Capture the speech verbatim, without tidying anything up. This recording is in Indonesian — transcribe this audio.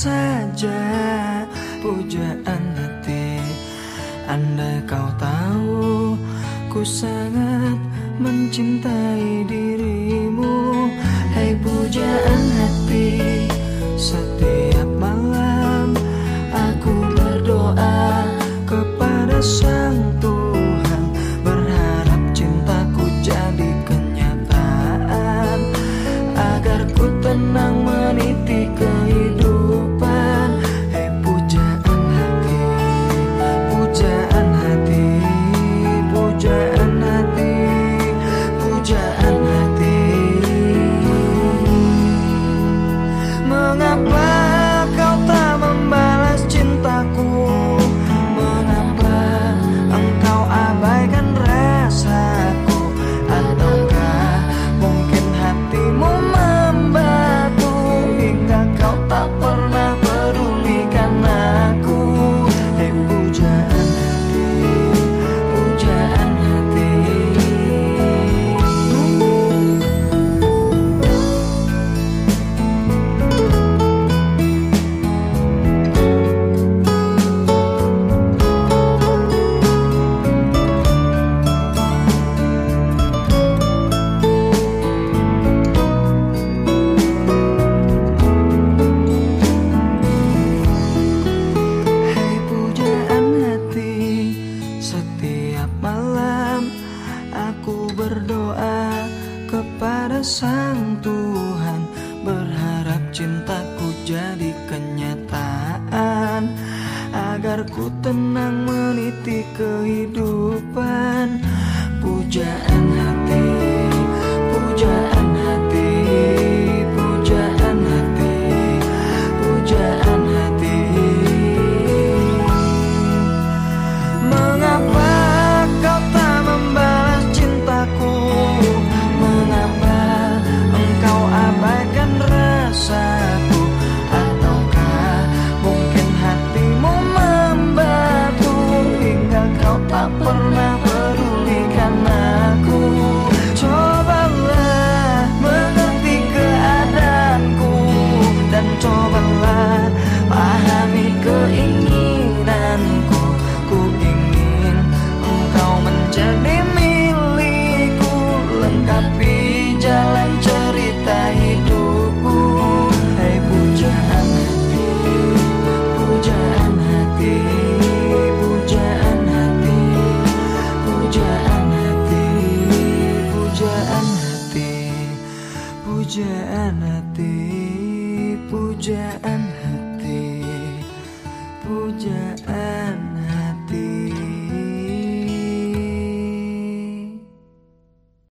saja pujaan hati. Andai kau tahu ku sangat mencintai dirimu. Hai pujaan hati, setiap malam aku berdoa kepada Sang Tuhan, berharap cintaku jadi kenyataan, agar ku tenang meniti kehidupan. Hei pujaan hati, pujaan hati, pujaan hati, pujaan hati. Mengapa kau tak membalas cintaku? Mengapa engkau abaikan rasaku? Ataukah mungkin hatimu membatu hingga kau tak pernah pedulikan aku? Hei pujaan hati, pujaan hati. Setiap malam aku berdoa kepada Sang Tuhan, berharap cintaku jadi kenyataan, agar ku tenang meniti kehidupan. Pujaan hati, pujaan hati, pujaan hati, pujaan hati. Mengapa kau tak membalas cintaku? Mengapa engkau abaikan rasaku? Ataukah mungkin hatimu membatu hingga kau tak pernah pedulikan aku? Cobalah mengerti keadaanku, dan cobalah pahami keinginanku. Ku ingin engkau menjadi milikku, lengkapi jalan cerita hidupku. Hai pujaan hati, pujaan hati, pujaan hati, pujaan hati, pujaan hati, pujaan hati, pujaan hati, pujaan